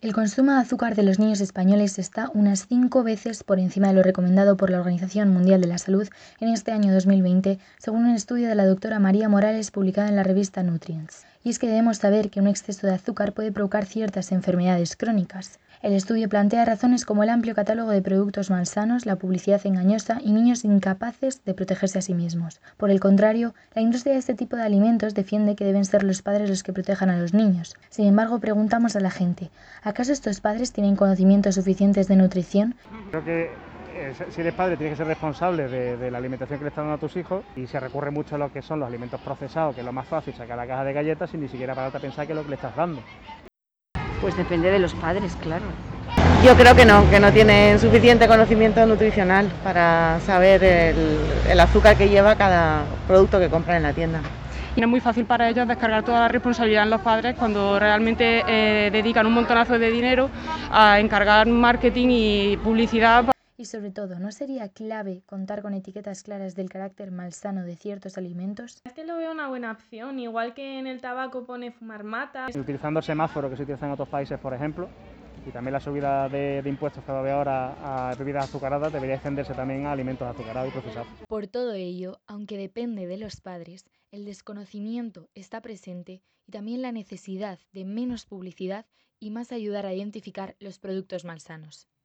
El consumo de azúcar de los niños españoles está unas 5 veces por encima de lo recomendado por la Organización Mundial de la Salud en este año 2020, según un estudio de la doctora María Morales publicado en la revista Nutrients. Y es que debemos saber que un exceso de azúcar puede provocar ciertas enfermedades crónicas. El estudio plantea razones como el amplio catálogo de productos malsanos, la publicidad engañosa y niños incapaces de protegerse a sí mismos. Por el contrario, la industria de este tipo de alimentos defiende que deben ser los padres los que protejan a los niños. Sin embargo, preguntamos a la gente, ¿acaso estos padres tienen conocimientos suficientes de nutrición? Creo que si eres padre tienes que ser responsable de la alimentación que le estás dando a tus hijos, y se recurre mucho a lo que son los alimentos procesados, que es lo más fácil, sacar la caja de galletas sin ni siquiera pararte a pensar qué es lo que le estás dando. Pues depende de los padres, claro. Yo creo que no tienen suficiente conocimiento nutricional para saber el azúcar que lleva cada producto que compran en la tienda. Y es muy fácil para ellos descargar toda la responsabilidad en los padres cuando realmente dedican un montonazo de dinero a encargar marketing y publicidad. Y sobre todo, ¿no sería clave contar con etiquetas claras del carácter malsano de ciertos alimentos? Es que lo veo una buena opción, igual que en el tabaco pone fumar mata. Utilizando el semáforo que se utiliza en otros países, por ejemplo, y también la subida de impuestos que va a haber ahora a bebidas azucaradas, debería extenderse también a alimentos azucarados y procesados. Por todo ello, aunque depende de los padres, el desconocimiento está presente y también la necesidad de menos publicidad y más ayudar a identificar los productos malsanos.